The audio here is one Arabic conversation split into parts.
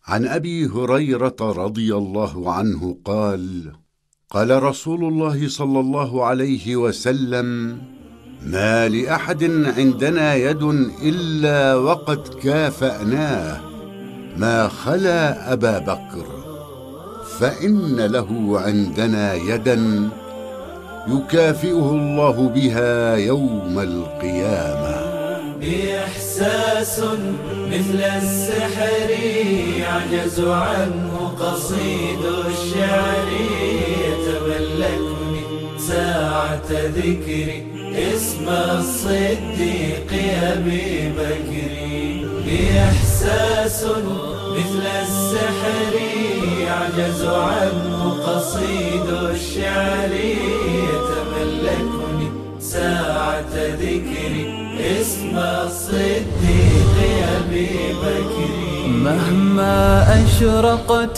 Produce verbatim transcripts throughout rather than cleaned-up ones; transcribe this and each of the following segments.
عن أبي هريرة رضي الله عنه قال: قال رسول الله صلى الله عليه وسلم: ما لأحد عندنا يد إلا وقد كافأناه ما خلا أبا بكر، فإن له عندنا يدا يكافئه الله بها يوم القيامة. بإحساس مثل السحر يعجز عنه قصيد الشعر، يتملكني ساعة ذكري اسم الصديق أبي بكر. بإحساس مثل السحر يعجز عنه قصيد الشعر، يتملكني ساعة ذكري اسم الصديق أبي بكر. مهما أشرقت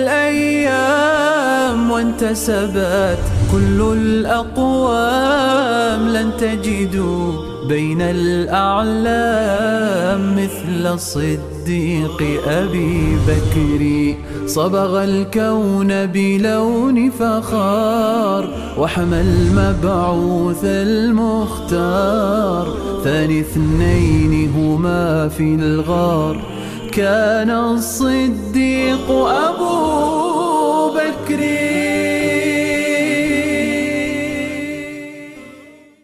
الأيام وانتسبت كل الأقوام، لن تجدوا بين الأعلام مثل الصديق أبي بكر. صبغ الكون بلون فخار وحمى المبعوث المختار، ثاني اثنين هما في الغار كان الصديق أبو بكر.